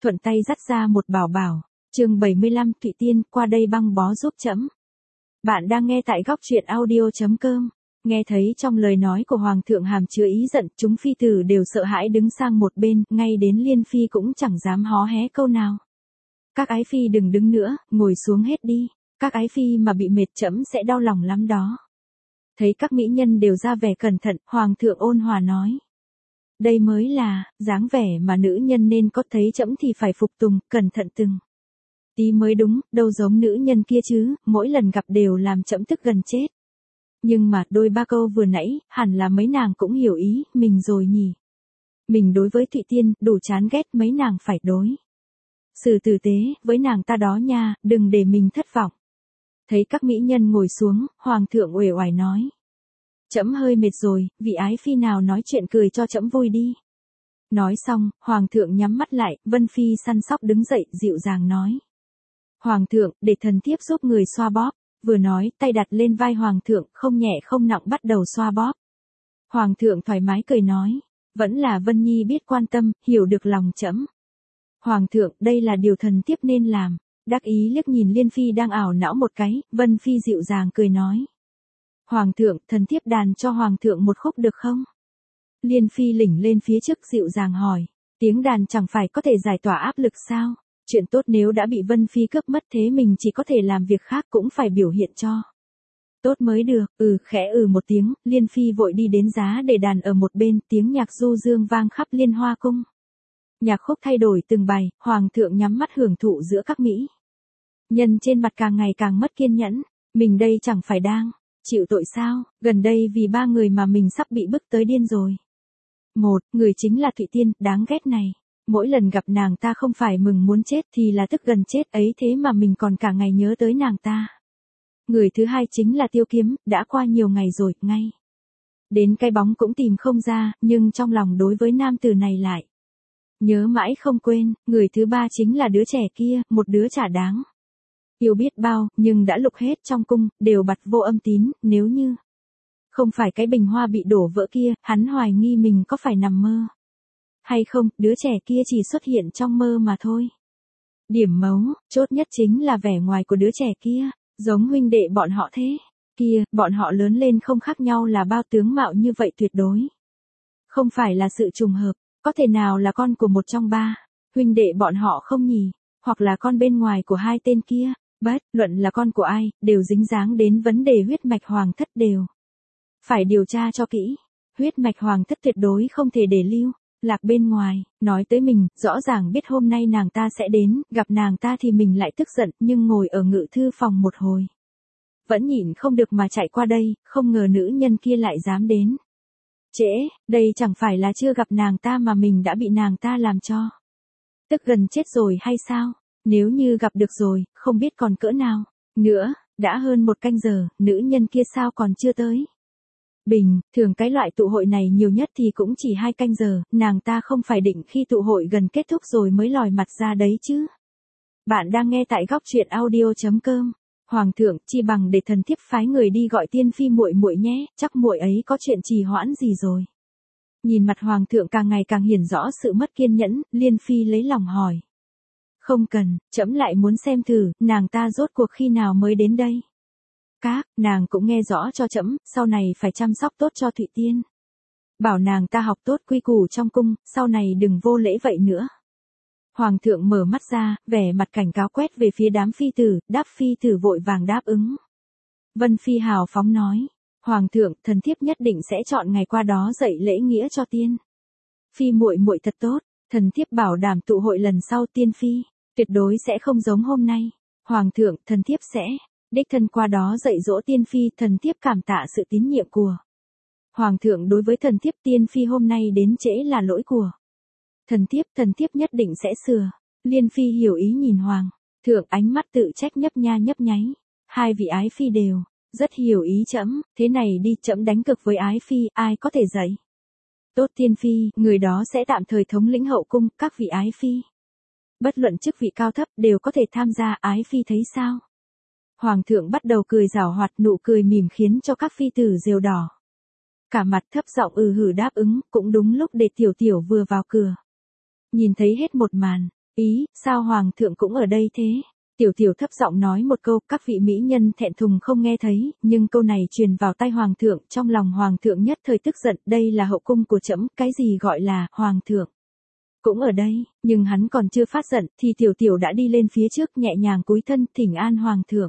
thuận tay dắt ra một bảo bảo. Chương 75, Thụy Tiên, qua đây băng bó giúp trẫm. Bạn đang nghe tại góc truyện audio.com. Nghe thấy trong lời nói của Hoàng thượng hàm chứa ý giận, chúng phi tử đều sợ hãi đứng sang một bên, ngay đến Liên Phi cũng chẳng dám hó hé câu nào. Các ái phi đừng đứng nữa, ngồi xuống hết đi. Các ái phi mà bị mệt trẫm sẽ đau lòng lắm đó. Thấy các mỹ nhân đều ra vẻ cẩn thận, Hoàng thượng ôn hòa nói. Đây mới là dáng vẻ mà nữ nhân nên có, thấy trẫm thì phải phục tùng, cẩn thận từng tí mới đúng, đâu giống nữ nhân kia chứ, mỗi lần gặp đều làm trẫm tức gần chết. Nhưng mà đôi ba câu vừa nãy, hẳn là mấy nàng cũng hiểu ý mình rồi nhỉ. Mình đối với Thụy Tiên đủ chán ghét, mấy nàng phải đối xử tử tế với nàng ta đó nha, đừng để mình thất vọng. Thấy các mỹ nhân ngồi xuống, Hoàng thượng uể oải nói. Trẫm hơi mệt rồi, vị ái phi nào nói chuyện cười cho trẫm vui đi. Nói xong, Hoàng thượng nhắm mắt lại, Vân Phi săn sóc đứng dậy, dịu dàng nói. Hoàng thượng, để thần thiếp giúp người xoa bóp. Vừa nói, tay đặt lên vai Hoàng thượng, không nhẹ không nặng bắt đầu xoa bóp. Hoàng thượng thoải mái cười nói. Vẫn là Vân Nhi biết quan tâm, hiểu được lòng trẫm. Hoàng thượng, đây là điều thần thiếp nên làm. Đắc ý liếc nhìn Liên Phi đang ảo não một cái, Vân Phi dịu dàng cười nói. Hoàng thượng, thần thiếp đàn cho Hoàng thượng một khúc được không? Liên Phi lỉnh lên phía trước dịu dàng hỏi. Tiếng đàn chẳng phải có thể giải tỏa áp lực sao? Chuyện tốt nếu đã bị Vân Phi cướp mất thế mình chỉ có thể làm việc khác cũng phải biểu hiện cho tốt mới được. Khẽ một tiếng, Liên Phi vội đi đến giá để đàn ở một bên, tiếng nhạc du dương vang khắp Liên Hoa cung. Nhạc khúc thay đổi từng bài, Hoàng thượng nhắm mắt hưởng thụ giữa các mỹ nhân trên mặt càng ngày càng mất kiên nhẫn. Mình đây chẳng phải đang chịu tội sao? Gần đây vì ba người mà mình sắp bị bức tới điên rồi. Một, người chính là Thụy Tiên, đáng ghét này. Mỗi lần gặp nàng ta không phải mừng muốn chết thì là tức gần chết ấy, thế mà mình còn cả ngày nhớ tới nàng ta. Người thứ hai chính là Tiêu Kiếm, đã qua nhiều ngày rồi, ngay đến cái bóng cũng tìm không ra, nhưng trong lòng đối với nam tử này lại nhớ mãi không quên. Người thứ ba chính là đứa trẻ kia, một đứa chả đáng yêu biết bao, nhưng đã lục hết trong cung, đều bặt vô âm tín. Nếu như không phải cái bình hoa bị đổ vỡ kia, hắn hoài nghi mình có phải nằm mơ hay không, đứa trẻ kia chỉ xuất hiện trong mơ mà thôi. Điểm mấu, chốt nhất chính là vẻ ngoài của đứa trẻ kia, giống huynh đệ bọn họ thế. Kia, bọn họ lớn lên không khác nhau là bao, tướng mạo như vậy tuyệt đối không phải là sự trùng hợp, có thể nào là con của một trong ba huynh đệ bọn họ không nhỉ? Hoặc là con bên ngoài của hai tên kia? Bất luận là con của ai, đều dính dáng đến vấn đề huyết mạch hoàng thất, đều phải điều tra cho kỹ. Huyết mạch hoàng thất tuyệt đối không thể để lưu lạc bên ngoài. Nói tới mình, rõ ràng biết hôm nay nàng ta sẽ đến, gặp nàng ta thì mình lại tức giận, nhưng ngồi ở ngự thư phòng một hồi vẫn nhịn không được mà chạy qua đây, không ngờ nữ nhân kia lại dám đến trễ. Đây chẳng phải là chưa gặp nàng ta mà mình đã bị nàng ta làm cho tức gần chết rồi hay sao? Nếu như gặp được rồi, không biết còn cỡ nào nữa. Đã hơn 1 canh giờ, nữ nhân kia sao còn chưa tới? Bình thường cái loại tụ hội này nhiều nhất thì cũng chỉ 2 canh giờ, nàng ta không phải định khi tụ hội gần kết thúc rồi mới lòi mặt ra đấy chứ. Bạn đang nghe tại góc truyện audio.com. Hoàng thượng, chi bằng để thần thiếp phái người đi gọi Tiên Phi muội muội nhé, chắc muội ấy có chuyện trì hoãn gì rồi. Nhìn mặt Hoàng thượng càng ngày càng hiển rõ sự mất kiên nhẫn, Liên Phi lấy lòng hỏi. Không cần, trẫm lại muốn xem thử, nàng ta rốt cuộc khi nào mới đến đây. Các nàng cũng nghe rõ cho trẫm, sau này phải chăm sóc tốt cho Thụy Tiên. Bảo nàng ta học tốt quy củ trong cung, sau này đừng vô lễ vậy nữa. Hoàng thượng mở mắt ra, vẻ mặt cảnh cáo quét về phía đám phi tử, đáp phi tử vội vàng đáp ứng. Vân Phi hào phóng nói. Hoàng thượng, thần thiếp nhất định sẽ chọn ngày qua đó dạy lễ nghĩa cho Tiên Phi muội muội thật tốt. Thần thiếp bảo đảm tụ hội lần sau Tiên Phi tuyệt đối sẽ không giống hôm nay. Hoàng thượng, thần thiếp sẽ đích thân qua đó dạy dỗ Tiên Phi, thần thiếp cảm tạ sự tín nhiệm của Hoàng thượng đối với thần thiếp. Tiên Phi hôm nay đến trễ là lỗi của thần thiếp nhất định sẽ sửa. Liên Phi hiểu ý nhìn Hoàng thượng, ánh mắt tự trách nhấp nháy. Hai vị ái phi đều rất hiểu ý trẫm, thế này đi, trẫm đánh cực với ái phi, ai có thể dạy tốt Tiên Phi, người đó sẽ tạm thời thống lĩnh hậu cung. Các vị ái phi, bất luận chức vị cao thấp, đều có thể tham gia, ái phi thấy sao? Hoàng thượng bắt đầu cười giảo hoạt, nụ cười mỉm khiến cho các phi tử rêu đỏ cả mặt, thấp giọng hử đáp ứng. Cũng đúng lúc để tiểu tiểu vừa vào cửa nhìn thấy hết một màn, Ý, sao hoàng thượng cũng ở đây thế? Tiểu tiểu thấp giọng nói một câu, các vị mỹ nhân thẹn thùng không nghe thấy, nhưng câu này truyền vào tai hoàng thượng, trong lòng hoàng thượng nhất thời tức giận, đây là hậu cung của trẫm, cái gì gọi là hoàng thượng cũng ở đây, nhưng hắn còn chưa phát giận thì tiểu tiểu đã đi lên phía trước nhẹ nhàng cúi thân thỉnh an hoàng thượng.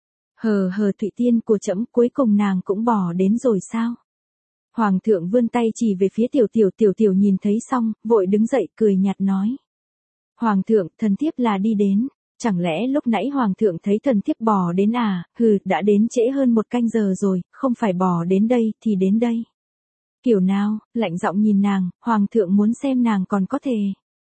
Hờ hờ Thụy Tiên của trẫm, cuối cùng nàng cũng bỏ đến rồi sao? Hoàng thượng vươn tay chỉ về phía tiểu tiểu nhìn thấy xong, vội đứng dậy cười nhạt nói. Hoàng thượng, thần thiếp là đi đến. Chẳng lẽ lúc nãy hoàng thượng thấy thần thiếp bò đến à, hừ, đã đến trễ hơn 1 canh giờ rồi, không phải bò đến đây thì đến đây. Kiểu nào, lạnh giọng nhìn nàng, hoàng thượng muốn xem nàng còn có thể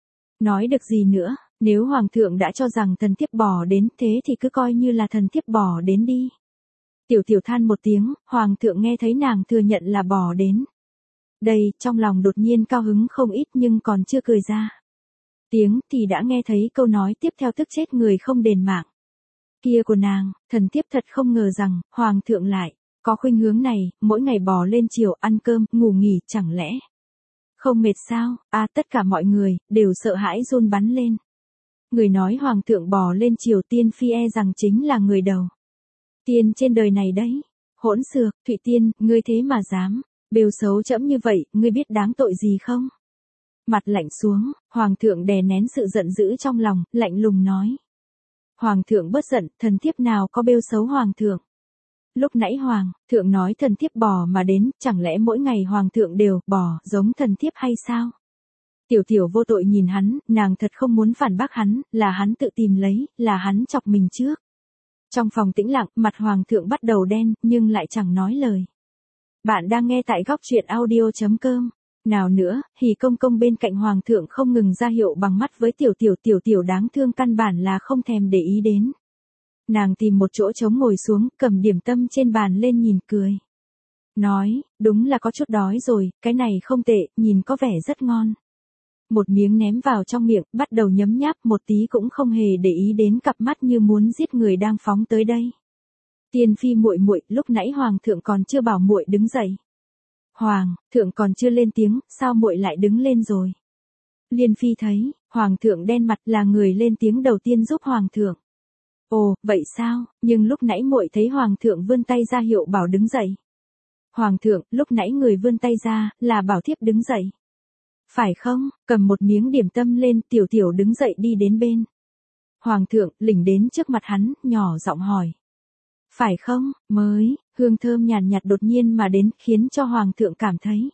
nói được gì nữa, nếu hoàng thượng đã cho rằng thần thiếp bò đến thế thì cứ coi như là thần thiếp bò đến đi. Tiểu tiểu than một tiếng, hoàng thượng nghe thấy nàng thừa nhận là bò đến. Đây, trong lòng đột nhiên cao hứng không ít nhưng còn chưa cười ra tiếng thì đã nghe thấy câu nói tiếp theo tức chết người không đền mạng kia của nàng, thần thiếp thật không ngờ rằng, hoàng thượng lại có khuynh hướng này, mỗi ngày bò lên chiều ăn cơm, ngủ nghỉ, chẳng lẽ không mệt sao? À, tất cả mọi người đều sợ hãi run bắn lên. Người nói hoàng thượng bò lên chiều tiên phi e rằng chính là người đầu tiên trên đời này đấy. Hỗn xược, Thụy Tiên, ngươi thế mà dám bêu xấu trẫm như vậy, ngươi biết đáng tội gì không? Mặt lạnh xuống, hoàng thượng đè nén sự giận dữ trong lòng, lạnh lùng nói. Hoàng thượng bớt giận, thần thiếp nào có bêu xấu hoàng thượng. Lúc nãy hoàng thượng nói thần thiếp bò mà đến, chẳng lẽ mỗi ngày hoàng thượng đều bò giống thần thiếp hay sao? Tiểu tiểu vô tội nhìn hắn, nàng thật không muốn phản bác hắn, là hắn tự tìm lấy, là hắn chọc mình trước. Trong phòng tĩnh lặng, mặt hoàng thượng bắt đầu đen, nhưng lại chẳng nói lời. Bạn đang nghe tại góc truyện audio.com. Nào nữa, Hỉ Công Công bên cạnh hoàng thượng không ngừng ra hiệu bằng mắt với tiểu tiểu đáng thương căn bản là không thèm để ý đến. Nàng tìm một chỗ trống ngồi xuống, cầm điểm tâm trên bàn lên nhìn cười. Nói, đúng là có chút đói rồi, cái này không tệ, nhìn có vẻ rất ngon. Một miếng ném vào trong miệng, bắt đầu nhấm nháp một tí cũng không hề để ý đến cặp mắt như muốn giết người đang phóng tới đây. Tiên phi muội muội, lúc nãy hoàng thượng còn chưa bảo muội đứng dậy. Hoàng thượng còn chưa lên tiếng, sao muội lại đứng lên rồi? Liên phi thấy, hoàng thượng đen mặt là người lên tiếng đầu tiên giúp hoàng thượng. Ồ, vậy sao, nhưng lúc nãy muội thấy hoàng thượng vươn tay ra hiệu bảo đứng dậy. Hoàng thượng, lúc nãy người vươn tay ra, là bảo thiếp đứng dậy. Phải không, cầm một miếng điểm tâm lên, tiểu tiểu đứng dậy đi đến bên. Hoàng thượng, lỉnh đến trước mặt hắn, nhỏ giọng hỏi. Phải không, mới, hương thơm nhàn nhạt đột nhiên mà đến, khiến cho hoàng thượng cảm thấy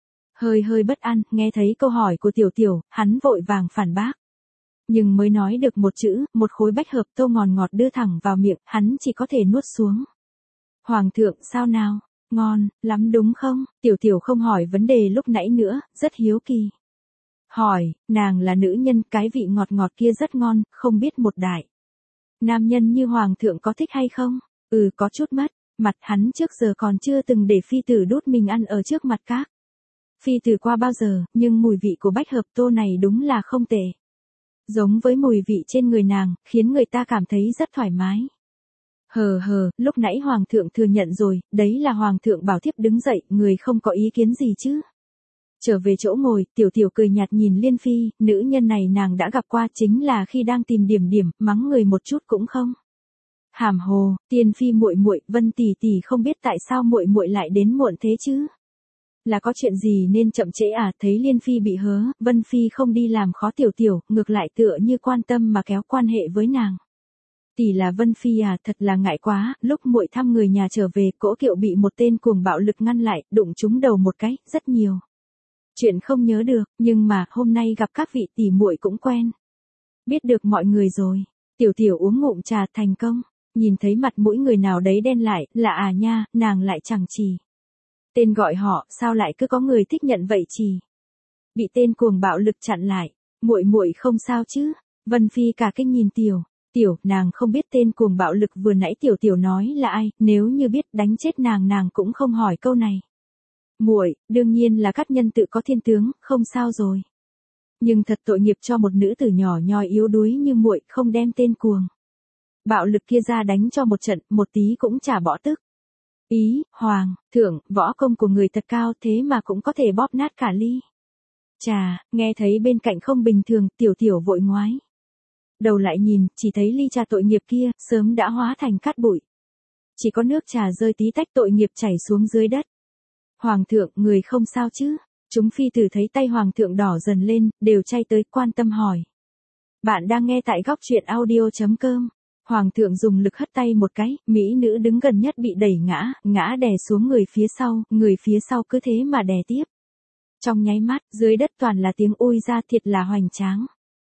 hơi bất an, nghe thấy câu hỏi của tiểu tiểu, hắn vội vàng phản bác. Nhưng mới nói được một chữ, một khối bách hợp tô ngọt đưa thẳng vào miệng, hắn chỉ có thể nuốt xuống. Hoàng thượng, sao nào? Ngon lắm đúng không? Tiểu tiểu không hỏi vấn đề lúc nãy nữa, rất hiếu kỳ. Hỏi, nàng là nữ nhân, cái vị ngọt kia rất ngon, không biết một đại nam nhân như hoàng thượng có thích hay không? Có chút mất mặt, hắn trước giờ còn chưa từng để phi tử đút mình ăn ở trước mặt các phi tử qua bao giờ, nhưng mùi vị của bách hợp tô này đúng là không tệ. Giống với mùi vị trên người nàng, khiến người ta cảm thấy rất thoải mái. Lúc nãy hoàng thượng thừa nhận rồi, đấy là hoàng thượng bảo thiếp đứng dậy, người không có ý kiến gì chứ? Trở về chỗ ngồi, tiểu tiểu cười nhạt nhìn Liên phi, nữ nhân này nàng đã gặp qua, chính là khi đang tìm điểm, mắng người một chút cũng không. Hàm hồ, Tiên phi muội muội, Vân tỷ tỷ không biết tại sao muội muội lại đến muộn thế chứ? Là có chuyện gì nên chậm trễ à? Thấy Liên phi bị hớ, Vân phi không đi làm khó tiểu tiểu, ngược lại tựa như quan tâm mà kéo quan hệ với nàng. Tỷ là Vân phi à, thật là ngại quá, lúc muội thăm người nhà trở về, cỗ kiệu bị một tên cuồng bạo lực ngăn lại, đụng trúng đầu một cái, rất nhiều chuyện không nhớ được, nhưng mà hôm nay gặp các vị tỷ muội cũng quen biết được mọi người rồi. Tiểu tiểu uống ngụm trà thành công, nhìn thấy mặt mũi người nào đấy đen lại, là à nha, nàng lại chẳng chỉ tên gọi họ, sao lại cứ có người thích nhận vậy chỉ. Bị tên cuồng bạo lực chặn lại, muội muội không sao chứ? Vân phi cả kinh nhìn tiểu tiểu, nàng không biết tên cuồng bạo lực vừa nãy tiểu tiểu nói là ai, nếu như biết đánh chết nàng cũng không hỏi câu này. Muội, đương nhiên là Cát Nhân tự có thiên tướng, không sao rồi. Nhưng thật tội nghiệp cho một nữ tử nhỏ nhoi yếu đuối như muội, không đem tên cuồng bạo lực kia ra đánh cho một trận, một tí cũng chả bỏ tức. Ý, hoàng thượng, võ công của người thật cao thế mà cũng có thể bóp nát cả ly. Chà, nghe thấy bên cạnh không bình thường, tiểu tiểu vội ngoái Đầu lại nhìn, chỉ thấy ly trà tội nghiệp kia, sớm đã hóa thành cát bụi. Chỉ có nước trà rơi tí tách tội nghiệp chảy xuống dưới đất. Hoàng thượng, người không sao chứ? Chúng phi tử thấy tay hoàng thượng đỏ dần lên, đều chay tới quan tâm hỏi. Bạn đang nghe tại góc truyện audio.com. Hoàng thượng dùng lực hất tay một cái, mỹ nữ đứng gần nhất bị đẩy ngã đè xuống người phía sau cứ thế mà đè tiếp. Trong nháy mắt, dưới đất toàn là tiếng ôi ra, thiệt là hoành tráng.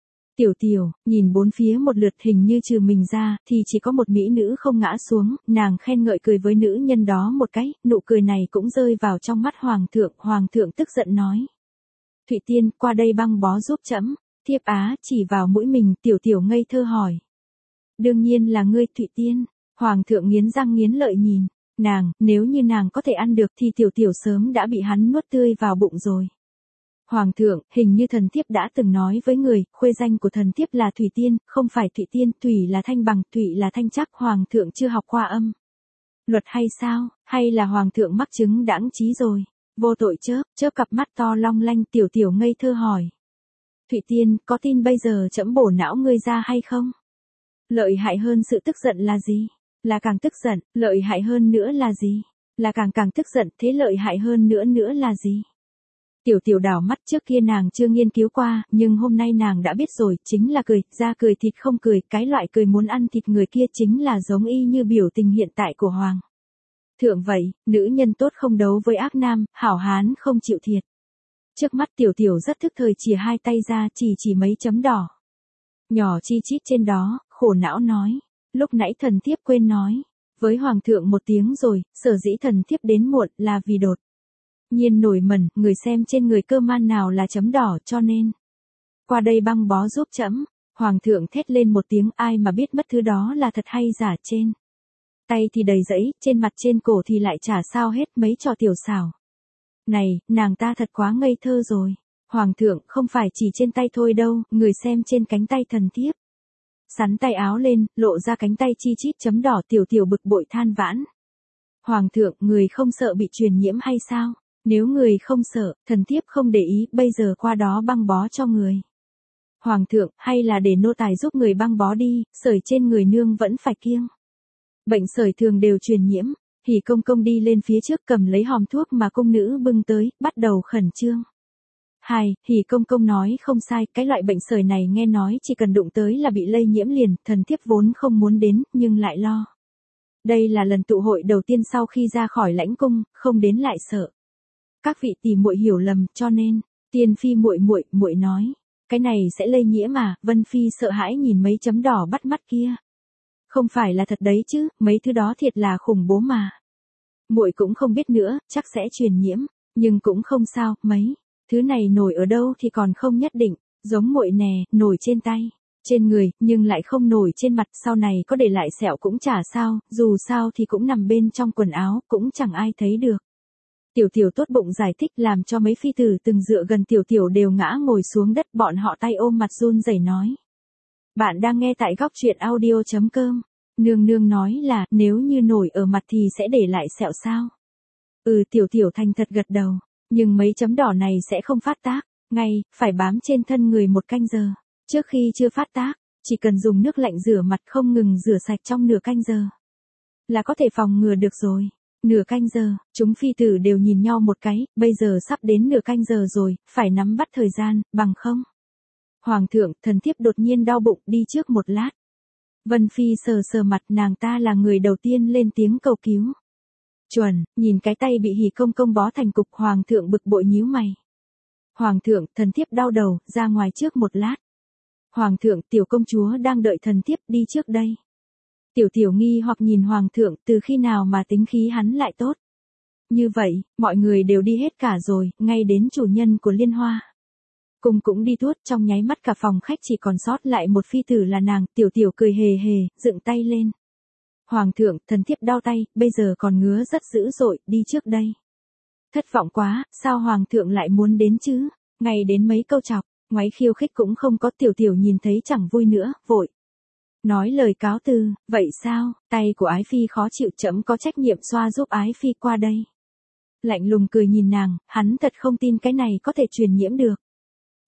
Tiểu, nhìn bốn phía một lượt, hình như trừ mình ra, thì chỉ có một mỹ nữ không ngã xuống, nàng khen ngợi cười với nữ nhân đó một cái, nụ cười này cũng rơi vào trong mắt hoàng thượng tức giận nói. Thụy Tiên, qua đây băng bó giúp trẫm. Thiếp Á chỉ vào mũi mình, tiểu ngây thơ hỏi. Đương nhiên là ngươi Thụy Tiên. Hoàng thượng nghiến răng nghiến lợi nhìn. Nàng, nếu như nàng có thể ăn được thì tiểu sớm đã bị hắn nuốt tươi vào bụng rồi. Hoàng thượng, hình như thần thiếp đã từng nói với người, khuê danh của thần thiếp là Thủy Tiên, không phải Thụy Tiên, Thủy là thanh bằng, Thụy là thanh chắc, hoàng thượng chưa học qua âm luật hay sao, hay là hoàng thượng mắc chứng đãng trí rồi. Vô tội chớp cặp mắt to long lanh, tiểu ngây thơ hỏi. Thụy Tiên, có tin bây giờ trẫm bổ não ngươi ra hay không? Lợi hại hơn sự tức giận là gì? Là càng tức giận, lợi hại hơn nữa là gì? Là càng tức giận, thế lợi hại hơn nữa là gì? Tiểu đảo mắt, trước kia nàng chưa nghiên cứu qua, nhưng hôm nay nàng đã biết rồi, chính là cười, ra cười thịt không cười, cái loại cười muốn ăn thịt người kia chính là giống y như biểu tình hiện tại của hoàng thượng vậy, nữ nhân tốt không đấu với ác nam, hảo hán không chịu thiệt. Trước mắt tiểu rất thức thời chìa hai tay ra, chỉ mấy chấm đỏ nhỏ chi chít trên đó, khổ não nói, lúc nãy thần thiếp quên nói với hoàng thượng một tiếng rồi, sở dĩ thần thiếp đến muộn là vì đột nhiên nổi mẩn, người xem trên người cơ man nào là chấm đỏ, cho nên qua đây băng bó giúp trẫm. Hoàng thượng thét lên một tiếng, ai mà biết mất thứ đó là thật hay giả, trên tay thì đầy rẫy, trên mặt trên cổ thì lại chả sao hết mấy trò tiểu xảo. Này, nàng ta thật quá ngây thơ rồi. Hoàng thượng, không phải chỉ trên tay thôi đâu, người xem trên cánh tay thần thiếp. Sắn tay áo lên, lộ ra cánh tay chi chít chấm đỏ, tiểu bực bội than vãn. Hoàng thượng, người không sợ bị truyền nhiễm hay sao? Nếu người không sợ, thần thiếp không để ý, bây giờ qua đó băng bó cho người. Hoàng thượng, hay là để nô tài giúp người băng bó đi, sởi trên người nương vẫn phải kiêng. Bệnh sởi thường đều truyền nhiễm. Hỉ công đi lên phía trước cầm lấy hòm thuốc mà cung nữ bưng tới, bắt đầu khẩn trương. Hỉ công nói không sai, cái loại bệnh sởi này nghe nói chỉ cần đụng tới là bị lây nhiễm liền, thần thiếp vốn không muốn đến, nhưng lại lo. Đây là lần tụ hội đầu tiên sau khi ra khỏi lãnh cung, không đến lại sợ các vị tỷ muội hiểu lầm, cho nên, Tiên phi muội nói, cái này sẽ lây nhiễm à? Vân phi sợ hãi nhìn mấy chấm đỏ bắt mắt kia. Không phải là thật đấy chứ, mấy thứ đó thiệt là khủng bố mà. Muội cũng không biết nữa, chắc sẽ truyền nhiễm, nhưng cũng không sao, mấy thứ này nổi ở đâu thì còn không nhất định, giống muội nè, nổi trên tay, trên người, nhưng lại không nổi trên mặt, sau này có để lại sẹo cũng chả sao, dù sao thì cũng nằm bên trong quần áo, cũng chẳng ai thấy được. Tiểu tốt bụng giải thích làm cho mấy phi tử từng dựa gần tiểu đều ngã ngồi xuống đất, bọn họ tay ôm mặt run rẩy nói. Bạn đang nghe tại góc truyện audio.com. Nương nói là, nếu như nổi ở mặt thì sẽ để lại sẹo sao? Tiểu thành thật gật đầu, nhưng mấy chấm đỏ này sẽ không phát tác, ngay, phải bám trên thân người 1 canh giờ. Trước khi chưa phát tác, chỉ cần dùng nước lạnh rửa mặt không ngừng rửa sạch trong nửa canh giờ, là có thể phòng ngừa được rồi. Nửa canh giờ, chúng phi tử đều nhìn nhau một cái, bây giờ sắp đến nửa canh giờ rồi, phải nắm bắt thời gian, bằng không. Hoàng thượng, thần thiếp đột nhiên đau bụng, đi trước một lát. Vân phi sờ mặt, nàng ta là người đầu tiên lên tiếng cầu cứu. Chuẩn, nhìn cái tay bị Hỉ công bó thành cục, hoàng thượng bực bội nhíu mày. Hoàng thượng, thần thiếp đau đầu, ra ngoài trước một lát. Hoàng thượng, tiểu công chúa đang đợi thần thiếp, đi trước đây. Tiểu nghi hoặc nhìn hoàng thượng, từ khi nào mà tính khí hắn lại tốt. Như vậy, mọi người đều đi hết cả rồi, ngay đến chủ nhân của Liên Hoa cung cũng đi tuốt, trong nháy mắt cả phòng khách chỉ còn sót lại một phi tử là nàng. Tiểu cười hề, dựng tay lên. Hoàng thượng, thần thiếp đau tay, bây giờ còn ngứa rất dữ dội, đi trước đây. Thất vọng quá, sao hoàng thượng lại muốn đến chứ? Ngay đến mấy câu chọc, ngoáy khiêu khích cũng không có. Tiểu nhìn thấy chẳng vui nữa, vội nói lời cáo từ. Vậy sao, tay của ái phi khó chịu, trẫm có trách nhiệm xoa giúp ái phi, qua đây. Lạnh lùng cười nhìn nàng, hắn thật không tin cái này có thể truyền nhiễm được.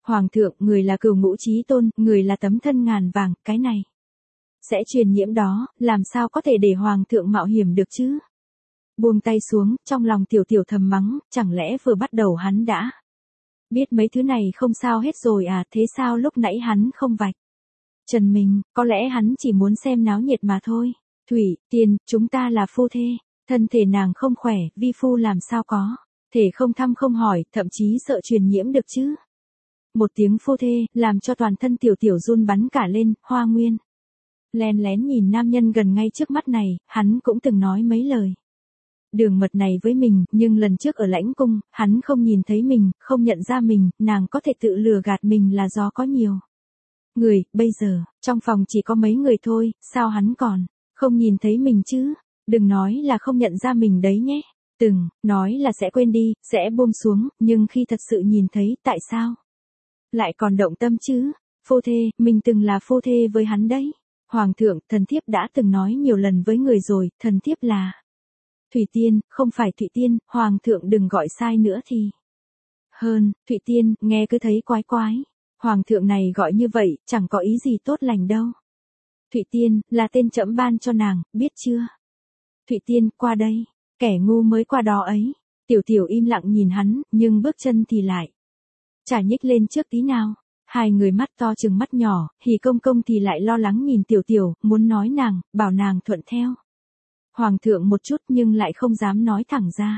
Hoàng thượng, người là cửu ngũ chí tôn, người là tấm thân ngàn vàng, cái này sẽ truyền nhiễm đó, làm sao có thể để hoàng thượng mạo hiểm được chứ? Buông tay xuống, trong lòng tiểu tiểu thầm mắng, chẳng lẽ vừa bắt đầu hắn đã biết mấy thứ này không sao hết rồi à, thế sao lúc nãy hắn không vạch trần mình, có lẽ hắn chỉ muốn xem náo nhiệt mà thôi. Thủy Tiên, chúng ta là phu thê, thân thể nàng không khỏe, vi phu làm sao có thể không thăm không hỏi, thậm chí sợ truyền nhiễm được chứ. Một tiếng phu thê, làm cho toàn thân tiểu tiểu run bắn cả lên. Hoa Nguyên lén lén nhìn nam nhân gần ngay trước mắt này, hắn cũng từng nói mấy lời đường mật này với mình, nhưng lần trước ở lãnh cung, hắn không nhìn thấy mình, không nhận ra mình, nàng có thể tự lừa gạt mình là do có nhiều người, bây giờ, trong phòng chỉ có mấy người thôi, sao hắn còn không nhìn thấy mình chứ? Đừng nói là không nhận ra mình đấy nhé. Từng nói là sẽ quên đi, sẽ buông xuống, nhưng khi thật sự nhìn thấy, tại sao lại còn động tâm chứ? Phu thê, mình từng là phu thê với hắn đấy. Hoàng thượng, thần thiếp đã từng nói nhiều lần với người rồi, thần thiếp là Thủy Tiên, không phải Thụy Tiên, hoàng thượng đừng gọi sai nữa thì hơn. Thụy Tiên, nghe cứ thấy quái quái. Hoàng thượng này gọi như vậy, chẳng có ý gì tốt lành đâu. Thụy Tiên, là tên trẫm ban cho nàng, biết chưa? Thụy Tiên, qua đây. Kẻ ngu mới qua đó ấy. Tiểu tiểu im lặng nhìn hắn, nhưng bước chân thì lại chả nhích lên trước tí nào. Hai người mắt to chừng mắt nhỏ, Hỉ Công Công thì lại lo lắng nhìn tiểu tiểu, muốn nói nàng, bảo nàng thuận theo hoàng thượng một chút nhưng lại không dám nói thẳng ra.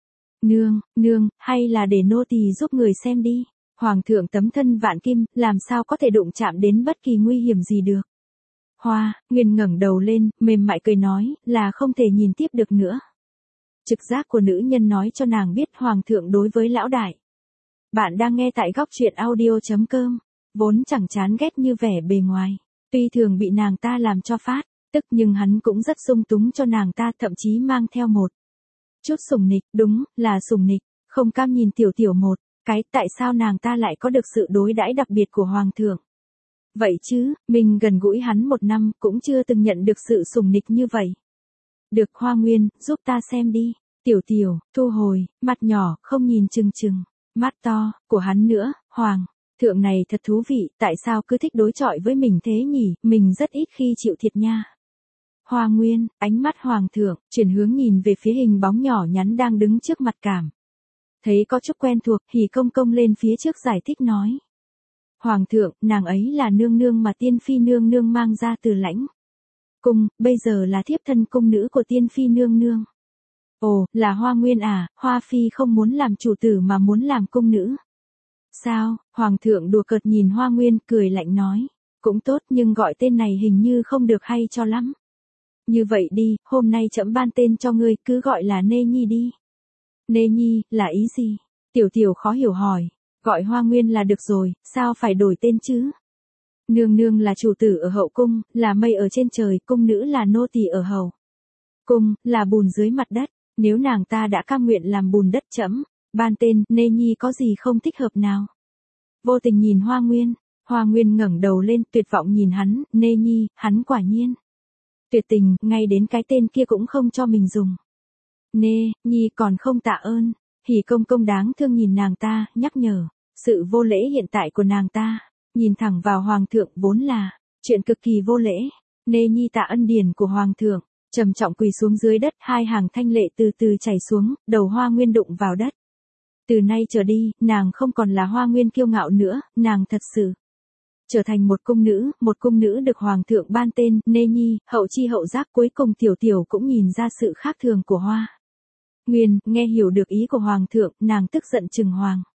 Nương, hay là để nô tỳ giúp người xem đi. Hoàng thượng tấm thân vạn kim, làm sao có thể đụng chạm đến bất kỳ nguy hiểm gì được. Hoa Nguyên ngẩng đầu lên, mềm mại cười nói, là không thể nhìn tiếp được nữa. Trực giác của nữ nhân nói cho nàng biết hoàng thượng đối với lão đại. Bạn đang nghe tại góc truyện audio.com, vốn chẳng chán ghét như vẻ bề ngoài. Tuy thường bị nàng ta làm cho phát tức nhưng hắn cũng rất sung túng cho nàng ta, thậm chí mang theo một chút sủng nịch, đúng là sủng nịch, không cam nhìn tiểu tiểu một cái, tại sao nàng ta lại có được sự đối đãi đặc biệt của hoàng thượng. Vậy chứ, mình gần gũi hắn 1 năm cũng chưa từng nhận được sự sủng nịch như vậy. Được Hoa Nguyên, giúp ta xem đi. Tiểu tiểu, thu hồi, mặt nhỏ, không nhìn chừng chừng, mắt to, của hắn nữa. Hoàng thượng này thật thú vị, tại sao cứ thích đối chọi với mình thế nhỉ, mình rất ít khi chịu thiệt nha. Hoa Nguyên, ánh mắt hoàng thượng, chuyển hướng nhìn về phía hình bóng nhỏ nhắn đang đứng trước mặt cảm. Thấy có chút quen thuộc, Hỉ Công Công lên phía trước giải thích nói. Hoàng thượng, nàng ấy là nương nương mà tiên phi nương nương mang ra từ lãnh cung, bây giờ là thiếp thân cung nữ của tiên phi nương nương. Ồ, là Hoa Nguyên à, Hoa phi không muốn làm chủ tử mà muốn làm cung nữ. Sao? Hoàng thượng đùa cợt nhìn Hoa Nguyên, cười lạnh nói. Cũng tốt nhưng gọi tên này hình như không được hay cho lắm. Như vậy đi, hôm nay trẫm ban tên cho ngươi, cứ gọi là Nê Nhi đi. Nê Nhi, là ý gì? Tiểu tiểu khó hiểu hỏi. Gọi Hoa Nguyên là được rồi, sao phải đổi tên chứ? Nương nương là chủ tử ở hậu cung, là mây ở trên trời, cung nữ là nô tỳ ở hậu cung, là bùn dưới mặt đất. Nếu nàng ta đã cam nguyện làm bùn đất trẫm ban tên, Nê Nhi có gì không thích hợp nào? Vô tình nhìn Hoa Nguyên, Hoa Nguyên ngẩng đầu lên, tuyệt vọng nhìn hắn, Nê Nhi, hắn quả nhiên tuyệt tình, ngay đến cái tên kia cũng không cho mình dùng. Nê Nhi còn không tạ ơn. Hỉ Công Công đáng thương nhìn nàng ta, nhắc nhở sự vô lễ hiện tại của nàng ta, nhìn thẳng vào hoàng thượng vốn là chuyện cực kỳ vô lễ. Nê Nhi tạ ân điển của hoàng thượng, trầm trọng quỳ xuống dưới đất, hai hàng thanh lệ từ từ chảy xuống, đầu Hoa Nguyên đụng vào đất. Từ nay trở đi, nàng không còn là Hoa Nguyên kiêu ngạo nữa, nàng thật sự trở thành một cung nữ được hoàng thượng ban tên, Nê Nhi, hậu chi hậu giác. Cuối cùng tiểu tiểu cũng nhìn ra sự khác thường của Hoa Nguyên, nghe hiểu được ý của hoàng thượng, nàng tức giận chừng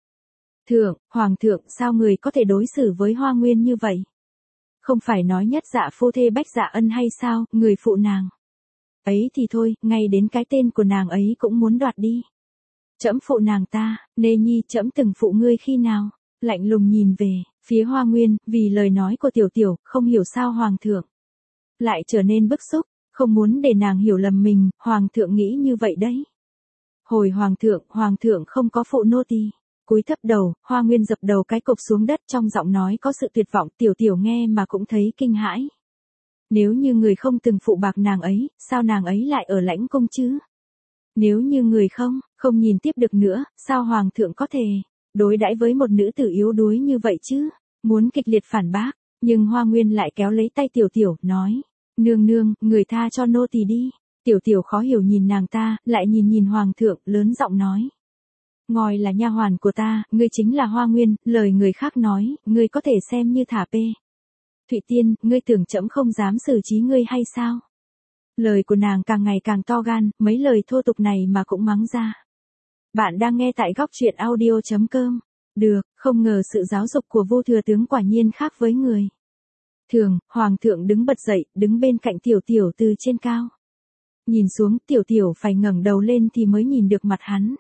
hoàng thượng, sao người có thể đối xử với Hoa Nguyên như vậy? Không phải nói nhất dạ phu thê bách dạ ân hay sao, người phụ nàng ấy thì thôi, ngay đến cái tên của nàng ấy cũng muốn đoạt đi. Trẫm phụ nàng ta, Nê Nhi, trẫm từng phụ ngươi khi nào? Lạnh lùng nhìn về phía Hoa Nguyên, vì lời nói của tiểu tiểu, không hiểu sao hoàng thượng lại trở nên bức xúc, không muốn để nàng hiểu lầm mình, hoàng thượng nghĩ như vậy đấy. Hồi hoàng thượng không có phụ nô tỳ. Cúi thấp đầu, Hoa Nguyên dập đầu cái cục xuống đất, trong giọng nói có sự tuyệt vọng, tiểu tiểu nghe mà cũng thấy kinh hãi. Nếu như người không từng phụ bạc nàng ấy, sao nàng ấy lại ở lãnh cung chứ? Nếu như người không nhìn tiếp được nữa, sao hoàng thượng có thể đối đãi với một nữ tử yếu đuối như vậy chứ? Muốn kịch liệt phản bác, nhưng Hoa Nguyên lại kéo lấy tay Tiểu Tiểu, nói, nương nương, người tha cho nô tỳ đi. Tiểu Tiểu khó hiểu nhìn nàng ta, lại nhìn Hoàng thượng, lớn giọng nói. Ngòi là nha hoàn của ta, ngươi chính là Hoa Nguyên, lời người khác nói, ngươi có thể xem như thả pê. Thụy Tiên, ngươi tưởng trẫm không dám xử trí ngươi hay sao? Lời của nàng càng ngày càng to gan, mấy lời thô tục này mà cũng mắng ra. Bạn đang nghe tại góc truyện audio.com. Được, không ngờ sự giáo dục của Vô Thừa tướng quả nhiên khác với người thường. Hoàng thượng đứng bật dậy, đứng bên cạnh Tiểu Tiểu từ trên cao. Nhìn xuống, Tiểu Tiểu phải ngẩng đầu lên thì mới nhìn được mặt hắn.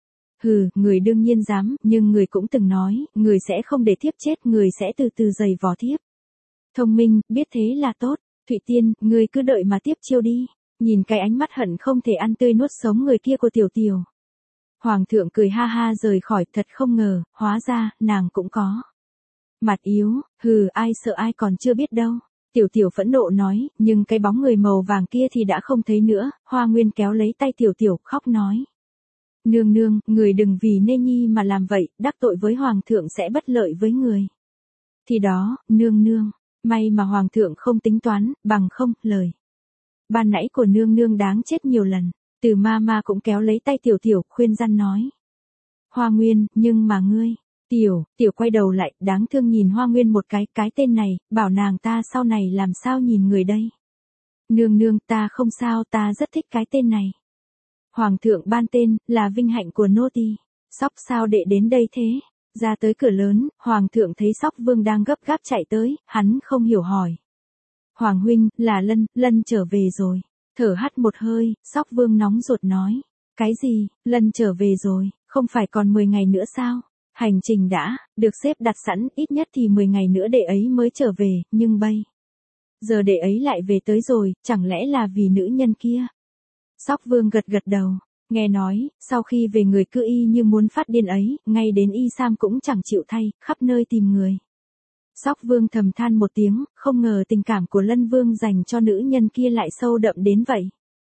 Hừ, người đương nhiên dám, nhưng người cũng từng nói, người sẽ không để thiếp chết, người sẽ từ từ giày vò thiếp. Thông minh, biết thế là tốt. Thụy Tiên, ngươi cứ đợi mà tiếp chiêu đi. Nhìn cái ánh mắt hận không thể ăn tươi nuốt sống người kia của Tiểu Tiểu. Hoàng thượng cười ha ha rời khỏi, thật không ngờ, hóa ra, nàng cũng có mặt yếu, hừ, ai sợ ai còn chưa biết đâu. Tiểu Tiểu phẫn nộ nói, nhưng cái bóng người màu vàng kia thì đã không thấy nữa. Hoa Nguyên kéo lấy tay Tiểu Tiểu, khóc nói. Nương nương, người đừng vì Nê Nhi mà làm vậy, đắc tội với Hoàng thượng sẽ bất lợi với người. Thì đó, nương nương, may mà Hoàng thượng không tính toán, bằng không, lời ban nãy của nương nương đáng chết nhiều lần. Từ ma cũng kéo lấy tay Tiểu Tiểu, khuyên răn nói. Hoa Nguyên, nhưng mà ngươi. Tiểu quay đầu lại, đáng thương nhìn Hoa Nguyên một cái tên này, bảo nàng ta sau này làm sao nhìn người đây. Nương nương, ta không sao, ta rất thích cái tên này. Hoàng thượng ban tên, là vinh hạnh của nô tỳ. Sóc sao đệ đến đây thế? Ra tới cửa lớn, Hoàng thượng thấy Sóc Vương đang gấp gáp chạy tới, hắn không hiểu hỏi. Hoàng huynh, là Lân trở về rồi. Thở hắt một hơi, Sóc Vương nóng ruột nói. Cái gì, Lân trở về rồi, không phải còn 10 ngày nữa sao? Hành trình đã được xếp đặt sẵn, ít nhất thì 10 ngày nữa đệ ấy mới trở về, nhưng bây giờ đệ ấy lại về tới rồi, chẳng lẽ là vì nữ nhân kia? Sóc Vương gật đầu, nghe nói, sau khi về người cứ y như muốn phát điên ấy, ngay đến y sam cũng chẳng chịu thay, khắp nơi tìm người. Sóc Vương thầm than một tiếng, không ngờ tình cảm của Lân Vương dành cho nữ nhân kia lại sâu đậm đến vậy.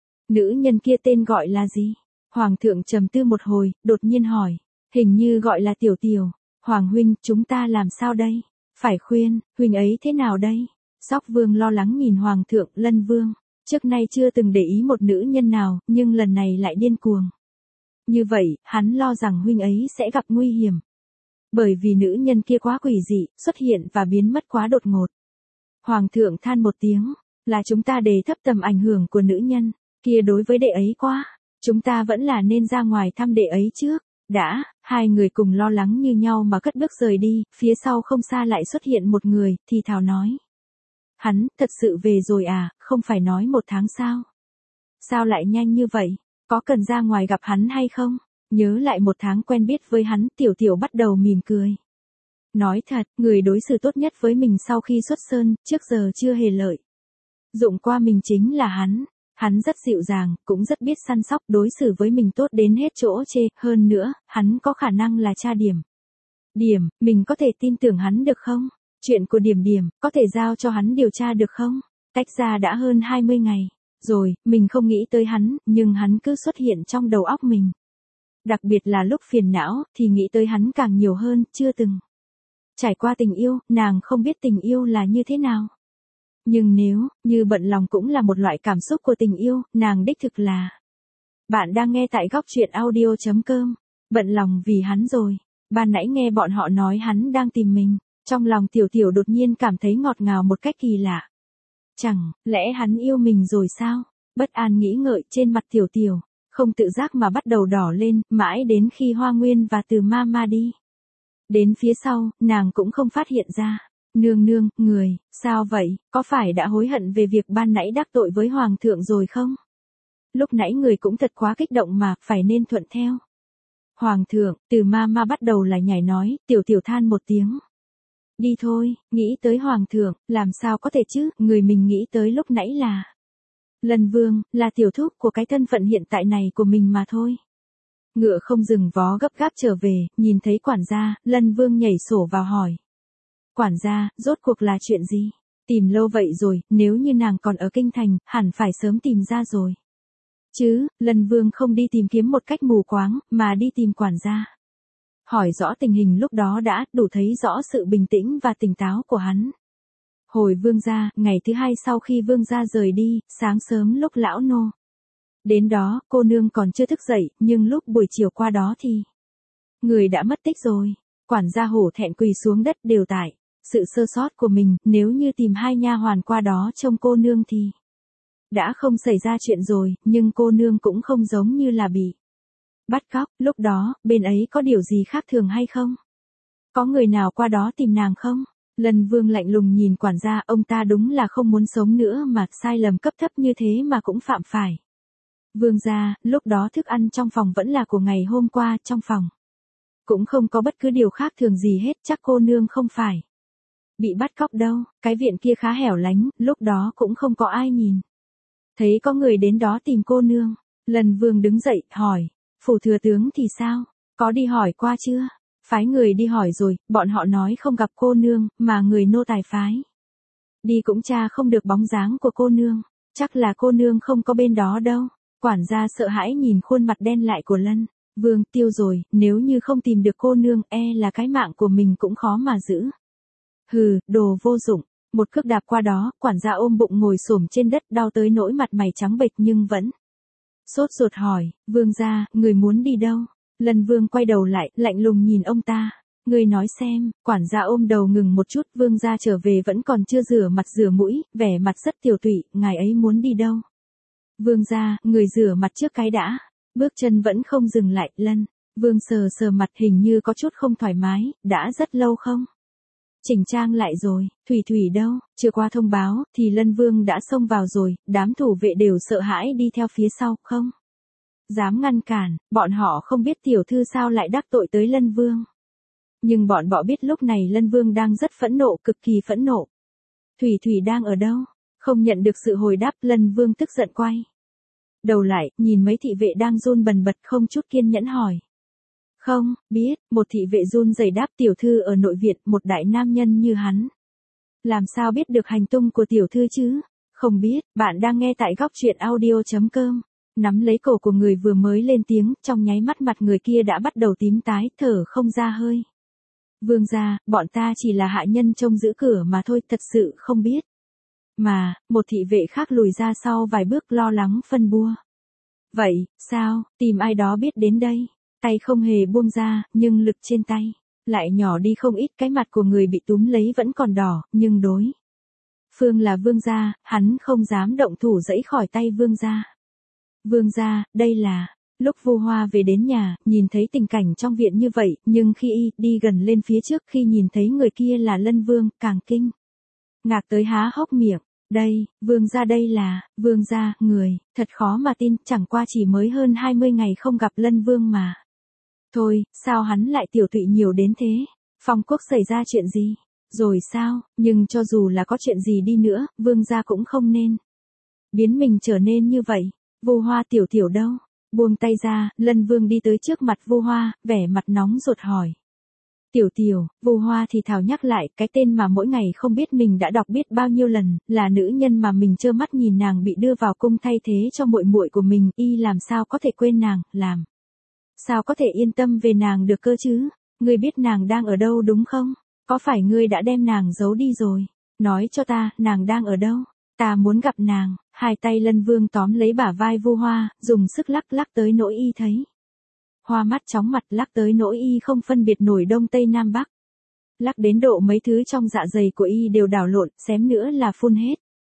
Nữ nhân kia tên gọi là gì? Hoàng thượng trầm tư một hồi, đột nhiên hỏi. Hình như gọi là Tiểu Tiểu. Hoàng huynh, chúng ta làm sao đây? Phải khuyên, huynh ấy thế nào đây? Sóc Vương lo lắng nhìn Hoàng thượng. Lân Vương trước nay chưa từng để ý một nữ nhân nào, nhưng lần này lại điên cuồng. Như vậy, hắn lo rằng huynh ấy sẽ gặp nguy hiểm. Bởi vì nữ nhân kia quá quỷ dị, xuất hiện và biến mất quá đột ngột. Hoàng thượng than một tiếng, là chúng ta đề thấp tầm ảnh hưởng của nữ nhân kia đối với đệ ấy quá. Chúng ta vẫn là nên ra ngoài thăm đệ ấy trước. Đã, hai người cùng lo lắng như nhau mà cất bước rời đi, phía sau không xa lại xuất hiện một người, thì thào nói. Hắn, thật sự về rồi à, không phải nói 1 tháng sao? Sao lại nhanh như vậy? Có cần ra ngoài gặp hắn hay không? Nhớ lại 1 tháng quen biết với hắn, Tiểu Tiểu bắt đầu mỉm cười. Nói thật, người đối xử tốt nhất với mình sau khi xuất sơn, trước giờ chưa hề lợi dụng qua mình chính là hắn. Hắn rất dịu dàng, cũng rất biết săn sóc, đối xử với mình tốt đến hết chỗ chê, hơn nữa, hắn có khả năng là cha Điểm. Mình có thể tin tưởng hắn được không? Chuyện của Điểm, có thể giao cho hắn điều tra được không? Tách ra đã hơn 20 ngày. Rồi, mình không nghĩ tới hắn, nhưng hắn cứ xuất hiện trong đầu óc mình. Đặc biệt là lúc phiền não, thì nghĩ tới hắn càng nhiều hơn, chưa từng trải qua tình yêu, nàng không biết tình yêu là như thế nào. Nhưng nếu, như bận lòng cũng là một loại cảm xúc của tình yêu, nàng đích thực là. Bạn đang nghe tại góc truyện audio.com. Bận lòng vì hắn rồi. Ban nãy nghe bọn họ nói hắn đang tìm mình. Trong lòng Tiểu Tiểu đột nhiên cảm thấy ngọt ngào một cách kỳ lạ. Chẳng lẽ hắn yêu mình rồi sao? Bất an nghĩ ngợi trên mặt Tiểu Tiểu. Không tự giác mà bắt đầu đỏ lên, mãi đến khi Hoa Nguyên và Từ ma đi đến phía sau, nàng cũng không phát hiện ra. Nương, người, sao vậy, có phải đã hối hận về việc ban nãy đắc tội với Hoàng thượng rồi không? Lúc nãy người cũng thật quá kích động mà, phải nên thuận theo. Hoàng thượng, Từ ma bắt đầu lại nhảy nói, Tiểu Tiểu than một tiếng. Đi thôi, nghĩ tới Hoàng thượng, làm sao có thể chứ, người mình nghĩ tới lúc nãy là Lân Vương, là tiểu thúc của cái thân phận hiện tại này của mình mà thôi. Ngựa không dừng vó gấp gáp trở về, nhìn thấy quản gia, Lân Vương nhảy sổ vào hỏi. Quản gia, rốt cuộc là chuyện gì? Tìm lâu vậy rồi, nếu như nàng còn ở kinh thành, hẳn phải sớm tìm ra rồi. Chứ, Lân Vương không đi tìm kiếm một cách mù quáng, mà đi tìm quản gia. hỏi rõ tình hình lúc đó đã đủ thấy rõ sự bình tĩnh và tỉnh táo của hắn. Hồi vương gia, ngày thứ hai sau khi vương gia rời đi, sáng sớm lúc lão nô đến đó, cô nương còn chưa thức dậy, nhưng lúc buổi chiều qua đó thì người đã mất tích rồi. Quản gia hổ thẹn quỳ xuống đất đều tại sự sơ sót của mình, nếu như tìm hai nha hoàn qua đó trông cô nương thì đã không xảy ra chuyện rồi, nhưng cô nương cũng không giống như là bị bắt cóc. Lúc đó, bên ấy có điều gì khác thường hay không? Có người nào qua đó tìm nàng không? Lân Vương lạnh lùng nhìn quản gia, ông ta đúng là không muốn sống nữa mà sai lầm cấp thấp như thế mà cũng phạm phải. Vương gia, lúc đó thức ăn trong phòng vẫn là của ngày hôm qua, trong phòng cũng không có bất cứ điều khác thường gì hết, chắc cô nương không phải bị bắt cóc đâu. Cái viện kia khá hẻo lánh, lúc đó cũng không có ai nhìn thấy có người đến đó tìm cô nương. Lân Vương đứng dậy, hỏi, phủ thừa tướng thì sao? Có đi hỏi qua chưa? Phái người đi hỏi rồi, bọn họ nói không gặp cô nương, mà người nô tài phái đi cũng tra không được bóng dáng của cô nương. Chắc là cô nương không có bên đó đâu. Quản gia sợ hãi nhìn khuôn mặt đen lại của Lân Vương, tiêu rồi, nếu như không tìm được cô nương, là cái mạng của mình cũng khó mà giữ. Hừ, đồ vô dụng. Một cước đạp qua đó, quản gia ôm bụng ngồi xổm trên đất, đau tới nỗi mặt mày trắng bệch nhưng vẫn sốt ruột hỏi, vương gia, người muốn đi đâu? Lân Vương quay đầu lại, lạnh lùng nhìn ông ta. Người nói xem. Quản gia ôm đầu ngừng một chút, vương gia trở về vẫn còn chưa rửa mặt rửa mũi, vẻ mặt rất tiểu tụy, ngài ấy muốn đi đâu? Vương gia, người rửa mặt trước cái đã. Bước chân vẫn không dừng lại. Lân Vương sờ sờ mặt, hình như có chút không thoải mái, đã rất lâu không chỉnh trang lại rồi. Thủy Thủy đâu? Chưa qua thông báo, thì Lân Vương đã xông vào rồi, đám thủ vệ đều sợ hãi đi theo phía sau, không dám ngăn cản. Bọn họ không biết tiểu thư sao lại đắc tội tới Lân Vương. Nhưng bọn họ biết lúc này Lân Vương đang rất phẫn nộ, cực kỳ phẫn nộ. Thủy Thủy đang ở đâu? Không nhận được sự hồi đáp, Lân Vương tức giận quay đầu lại, nhìn mấy thị vệ đang run bần bật, không chút kiên nhẫn hỏi. Không biết. Một thị vệ run rẩy đáp, tiểu thư ở nội viện, một đại nam nhân như hắn làm sao biết được hành tung của tiểu thư chứ? Không biết. Bạn đang nghe tại góc truyện audio.com. Nắm lấy cổ của người vừa mới lên tiếng, trong nháy mắt mặt người kia đã bắt đầu tím tái, thở không ra hơi. Vương gia, bọn ta chỉ là hạ nhân trông giữ cửa mà thôi, thật sự không biết. Mà, một thị vệ khác lùi ra sau vài bước lo lắng phân bua. Vậy, sao, tìm ai đó biết đến đây? Tay không hề buông ra, nhưng lực trên tay lại nhỏ đi không ít, cái mặt của người bị túm lấy vẫn còn đỏ, nhưng đối phương là vương gia, hắn không dám động thủ giãy khỏi tay vương gia. Vương gia, đây là. Lúc Vu Hoa về đến nhà, nhìn thấy tình cảnh trong viện như vậy, nhưng khi y đi gần lên phía trước, khi nhìn thấy người kia là Lân Vương, càng kinh ngạc tới há hốc miệng. Đây, vương gia, đây là. Vương gia, người, thật khó mà tin, chẳng qua chỉ mới hơn 20 ngày không gặp Lân Vương mà. Thôi, sao hắn lại tiểu tụy nhiều đến thế? Phong quốc xảy ra chuyện gì? Rồi sao? Nhưng cho dù là có chuyện gì đi nữa, vương gia cũng không nên biến mình trở nên như vậy. Vu Hoa tiểu tiểu đâu? Buông tay ra, Lân Vương đi tới trước mặt Vu Hoa, vẻ mặt nóng ruột hỏi. Tiểu tiểu. Vu Hoa thì thào nhắc lại, cái tên mà mỗi ngày không biết mình đã đọc biết bao nhiêu lần, là nữ nhân mà mình trơ mắt nhìn nàng bị đưa vào cung thay thế cho muội muội của mình, y làm sao có thể quên nàng, làm sao có thể yên tâm về nàng được cơ chứ? Ngươi biết nàng đang ở đâu đúng không? Có phải ngươi đã đem nàng giấu đi rồi? Nói cho ta, nàng đang ở đâu? Ta muốn gặp nàng. Hai tay Lân Vương tóm lấy bả vai Vu Hoa, dùng sức lắc lắc tới nỗi y thấy hoa mắt chóng mặt, lắc tới nỗi y không phân biệt nổi đông tây nam bắc. Lắc đến độ mấy thứ trong dạ dày của y đều đảo lộn, xém nữa là phun hết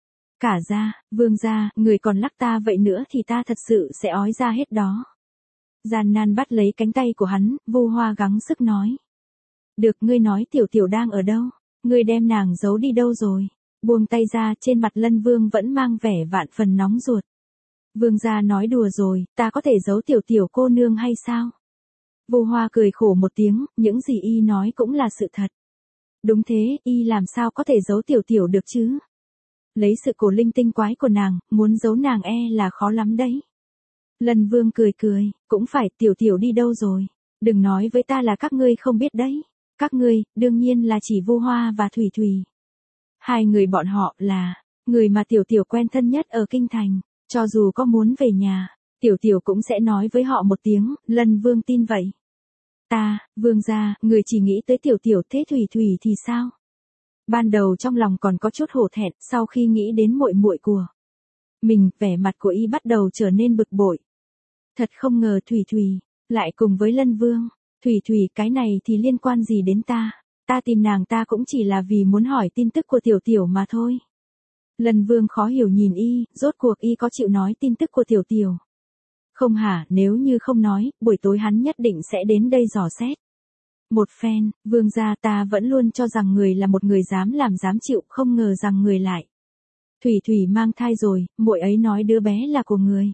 cả ra. Vương gia, người còn lắc ta vậy nữa thì ta thật sự sẽ ói ra hết đó. Gian nan bắt lấy cánh tay của hắn, Vu Hoa gắng sức nói. Được, ngươi nói tiểu tiểu đang ở đâu? Ngươi đem nàng giấu đi đâu rồi? Buông tay ra, trên mặt Lân Vương vẫn mang vẻ vạn phần nóng ruột. Vương gia nói đùa rồi, ta có thể giấu tiểu tiểu cô nương hay sao? Vu Hoa cười khổ một tiếng, những gì y nói cũng là sự thật. Đúng thế, y làm sao có thể giấu tiểu tiểu được chứ? Lấy sự cổ linh tinh quái của nàng, muốn giấu nàng là khó lắm đấy. Lân Vương cười cười, cũng phải, tiểu tiểu đi đâu rồi? Đừng nói với ta là các ngươi không biết đấy. Các ngươi, đương nhiên là chỉ Vu Hoa và Thủy Thủy. Hai người bọn họ là người mà tiểu tiểu quen thân nhất ở kinh thành. Cho dù có muốn về nhà, tiểu tiểu cũng sẽ nói với họ một tiếng. Lân Vương tin vậy. Vương gia, người chỉ nghĩ tới tiểu tiểu, thế Thủy Thủy thì sao? Ban đầu trong lòng còn có chút hổ thẹn, sau khi nghĩ đến muội muội của mình, vẻ mặt của y bắt đầu trở nên bực bội. Thật không ngờ Thủy Thủy lại cùng với Lân Vương. Thủy Thủy, cái này thì liên quan gì đến ta? Ta tìm nàng ta cũng chỉ là vì muốn hỏi tin tức của tiểu tiểu mà thôi. Lân Vương khó hiểu nhìn y, rốt cuộc y có chịu nói tin tức của tiểu tiểu? Không hả, nếu như không nói, buổi tối hắn nhất định sẽ đến đây dò xét. Một phen, vương gia, ta vẫn luôn cho rằng người là một người dám làm dám chịu, không ngờ rằng người lại. Thủy Thủy mang thai rồi, muội ấy nói đứa bé là của người.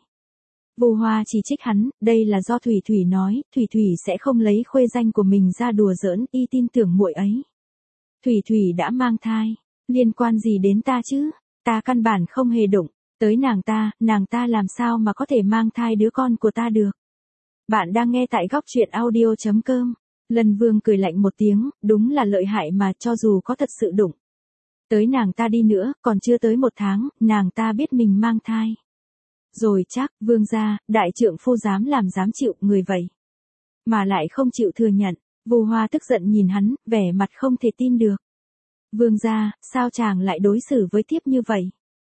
Vu Hoa chỉ trích hắn, đây là do Thủy Thủy nói, Thủy Thủy sẽ không lấy khuê danh của mình ra đùa giỡn, y tin tưởng muội ấy. Thủy Thủy đã mang thai, liên quan gì đến ta chứ? Ta căn bản không hề đụng tới nàng ta làm sao mà có thể mang thai đứa con của ta được. Bạn đang nghe tại góc truyện audio.com. Lân Vương cười lạnh một tiếng, đúng là lợi hại mà, cho dù có thật sự đụng tới nàng ta đi nữa, còn chưa tới 1 tháng, nàng ta biết mình mang thai. Rồi chắc, vương gia, đại trượng phu dám làm dám chịu, người vậy mà lại không chịu thừa nhận. Vu Hoa tức giận nhìn hắn, vẻ mặt không thể tin được. Vương gia, sao chàng lại đối xử với thiếp như vậy?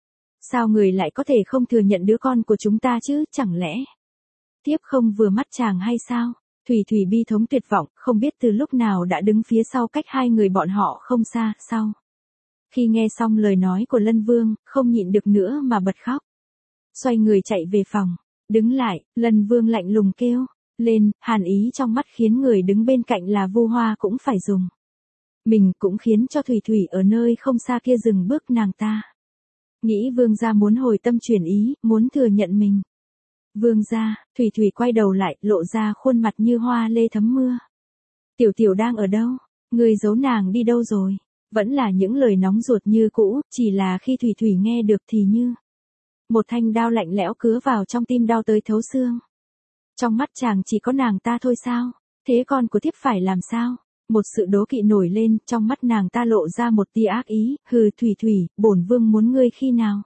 Sao người lại có thể không thừa nhận đứa con của chúng ta chứ, chẳng lẽ thiếp không vừa mắt chàng hay sao? Thủy Thủy bi thống tuyệt vọng, không biết từ lúc nào đã đứng phía sau cách hai người bọn họ không xa, sau khi nghe xong lời nói của Lân Vương, không nhịn được nữa mà bật khóc. Xoay người chạy về phòng, đứng lại, Lân Vương lạnh lùng kêu lên, hàn ý trong mắt khiến người đứng bên cạnh là Vu Hoa cũng phải dùng mình, cũng khiến cho Thủy Thủy ở nơi không xa kia dừng bước. Nàng ta nghĩ vương gia muốn hồi tâm chuyển ý, muốn thừa nhận mình. Vương gia, Thủy Thủy quay đầu lại, lộ ra khuôn mặt như hoa lê thấm mưa. Tiểu tiểu đang ở đâu? Người giấu nàng đi đâu rồi? Vẫn là những lời nóng ruột như cũ, chỉ là khi Thủy Thủy nghe được thì như một thanh đao lạnh lẽo cứa vào trong tim, đau tới thấu xương. Trong mắt chàng chỉ có nàng ta thôi sao? Thế con của thiếp phải làm sao? Một sự đố kỵ nổi lên, trong mắt nàng ta lộ ra một tia ác ý, hừ, Thủy Thủy, bổn vương muốn ngươi khi nào?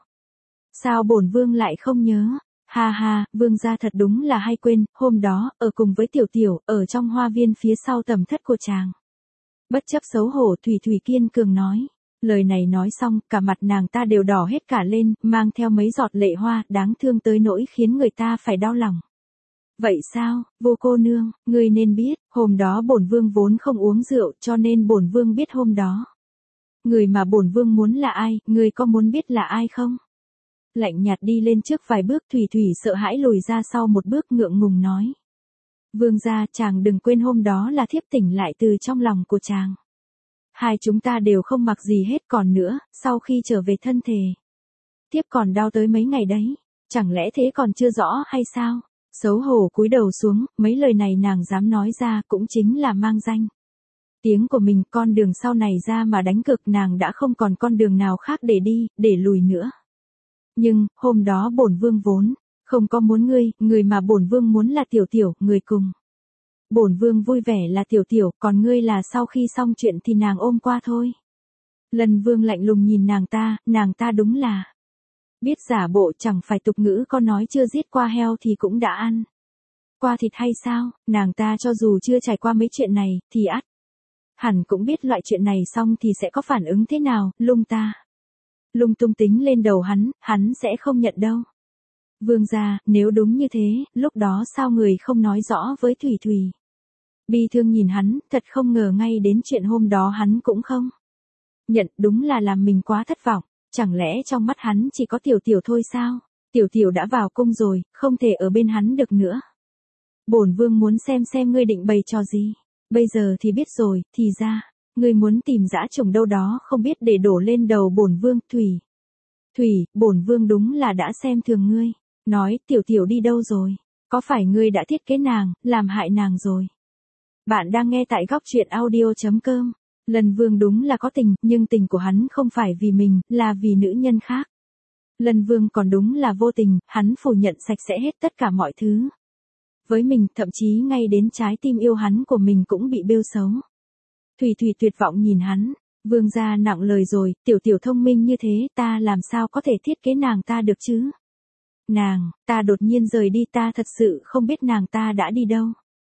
Sao bổn vương lại không nhớ? Ha ha, vương gia thật đúng là hay quên, hôm đó, ở cùng với tiểu tiểu, ở trong hoa viên phía sau tầm thất của chàng. Bất chấp xấu hổ, Thủy Thủy kiên cường nói. Lời này nói xong, cả mặt nàng ta đều đỏ hết cả lên, mang theo mấy giọt lệ hoa, đáng thương tới nỗi khiến người ta phải đau lòng. Vậy sao, Vô cô nương, ngươi nên biết, hôm đó bổn vương vốn không uống rượu, cho nên bổn vương biết hôm đó. Người mà bổn vương muốn là ai, ngươi có muốn biết là ai không? Lạnh nhạt đi lên trước vài bước, Thủy Thủy sợ hãi lùi ra sau một bước, ngượng ngùng nói. Vương gia, chàng đừng quên hôm đó là thiếp tỉnh lại từ trong lòng của chàng. Hai chúng ta đều không mặc gì hết, còn nữa, sau khi trở về thân thể, thiếp còn đau tới mấy ngày đấy, chẳng lẽ thế còn chưa rõ hay sao? Xấu hổ cúi đầu xuống, mấy lời này nàng dám nói ra cũng chính là mang danh tiếng của mình, con đường sau này ra mà đánh cược, nàng đã không còn con đường nào khác để đi, để lùi nữa. Nhưng, hôm đó bổn vương vốn không có muốn ngươi, người mà bổn vương muốn là tiểu tiểu, người cùng bổn vương vui vẻ là tiểu tiểu, còn ngươi là sau khi xong chuyện thì nàng ôm qua thôi. Lân Vương lạnh lùng nhìn nàng ta đúng là biết giả bộ, chẳng phải tục ngữ có nói chưa giết qua heo thì cũng đã ăn qua thịt hay sao? Nàng ta cho dù chưa trải qua mấy chuyện này, thì hẳn cũng biết loại chuyện này xong thì sẽ có phản ứng thế nào, lung tung tính lên đầu hắn sẽ không nhận đâu. Vương gia, nếu đúng như thế, lúc đó sao người không nói rõ với Thủy Thủy? Bi thương nhìn hắn, thật không ngờ ngay đến chuyện hôm đó hắn cũng không nhận, đúng là làm mình quá thất vọng. Chẳng lẽ trong mắt hắn chỉ có tiểu tiểu thôi sao? Tiểu tiểu đã vào cung rồi, không thể ở bên hắn được nữa. Bổn vương muốn xem ngươi định bày trò gì. Bây giờ thì biết rồi, thì ra ngươi muốn tìm dã trùng đâu đó không biết để đổ lên đầu bổn vương. Thủy, bổn vương đúng là đã xem thường ngươi. Nói, tiểu tiểu đi đâu rồi? Có phải ngươi đã thiết kế nàng, làm hại nàng rồi? Bạn đang nghe tại góc truyện audio.com. Lân Vương đúng là có tình, nhưng tình của hắn không phải vì mình, là vì nữ nhân khác. Lân Vương còn đúng là vô tình, hắn phủ nhận sạch sẽ hết tất cả mọi thứ với mình, thậm chí ngay đến trái tim yêu hắn của mình cũng bị bêu xấu. Thủy Thủy tuyệt vọng nhìn hắn. Vương gia nặng lời rồi, tiểu tiểu thông minh như thế, ta làm sao có thể thiết kế nàng ta được chứ? Ta đột nhiên rời đi, ta thật sự không biết nàng ta đã đi đâu.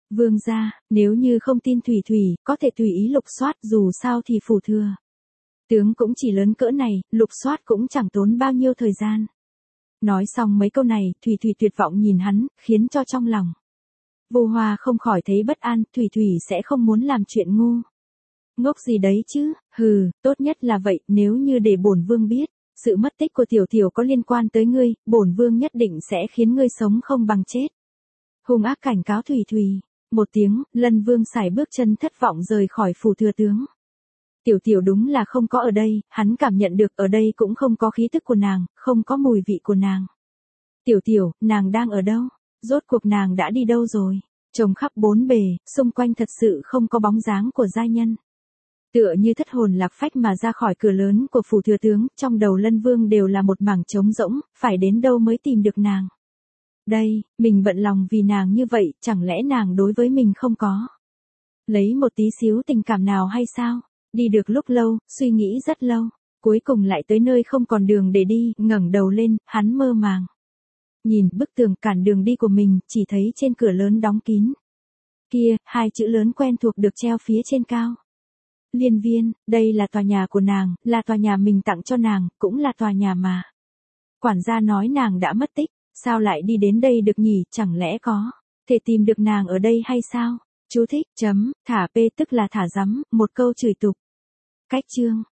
Vương gia, nếu như không tin Thủy Thủy, có thể tùy ý lục soát, dù sao thì phủ thừa tướng cũng chỉ lớn cỡ này, lục soát cũng chẳng tốn bao nhiêu thời gian. Nói xong mấy câu này, Thủy Thủy tuyệt vọng nhìn hắn, khiến cho trong lòng Vô Hoa không khỏi thấy bất an, Thủy Thủy sẽ không muốn làm chuyện ngu ngốc gì đấy chứ, hừ, tốt nhất là vậy, nếu như để bổn vương biết, sự mất tích của tiểu tiểu có liên quan tới ngươi, bổn vương nhất định sẽ khiến ngươi sống không bằng chết. Hung ác cảnh cáo Thủy Thủy. Một tiếng, Lân Vương sải bước chân thất vọng rời khỏi phủ thừa tướng. Tiểu tiểu đúng là không có ở đây, hắn cảm nhận được ở đây cũng không có khí tức của nàng, không có mùi vị của nàng. Tiểu tiểu, nàng đang ở đâu? Rốt cuộc nàng đã đi đâu rồi? Trông khắp bốn bề, xung quanh thật sự không có bóng dáng của giai nhân. Tựa như thất hồn lạc phách mà ra khỏi cửa lớn của phủ thừa tướng, trong đầu Lân Vương đều là một mảng trống rỗng, phải đến đâu mới tìm được nàng. Đây, mình bận lòng vì nàng như vậy, chẳng lẽ nàng đối với mình không có lấy một tí xíu tình cảm nào hay sao? Đi được lúc lâu, suy nghĩ rất lâu, cuối cùng lại tới nơi không còn đường để đi, ngẩng đầu lên, hắn mơ màng. Nhìn bức tường cản đường đi của mình, chỉ thấy trên cửa lớn đóng kín. Kia, hai chữ lớn quen thuộc được treo phía trên cao. Liên Viên, đây là tòa nhà của nàng, là tòa nhà mình tặng cho nàng, cũng là tòa nhà mà quản gia nói nàng đã mất tích, sao lại đi đến đây được nhỉ, chẳng lẽ có thể tìm được nàng ở đây hay sao? Chú thích, thả p tức là thả rắm, một câu chửi tục. Cách chương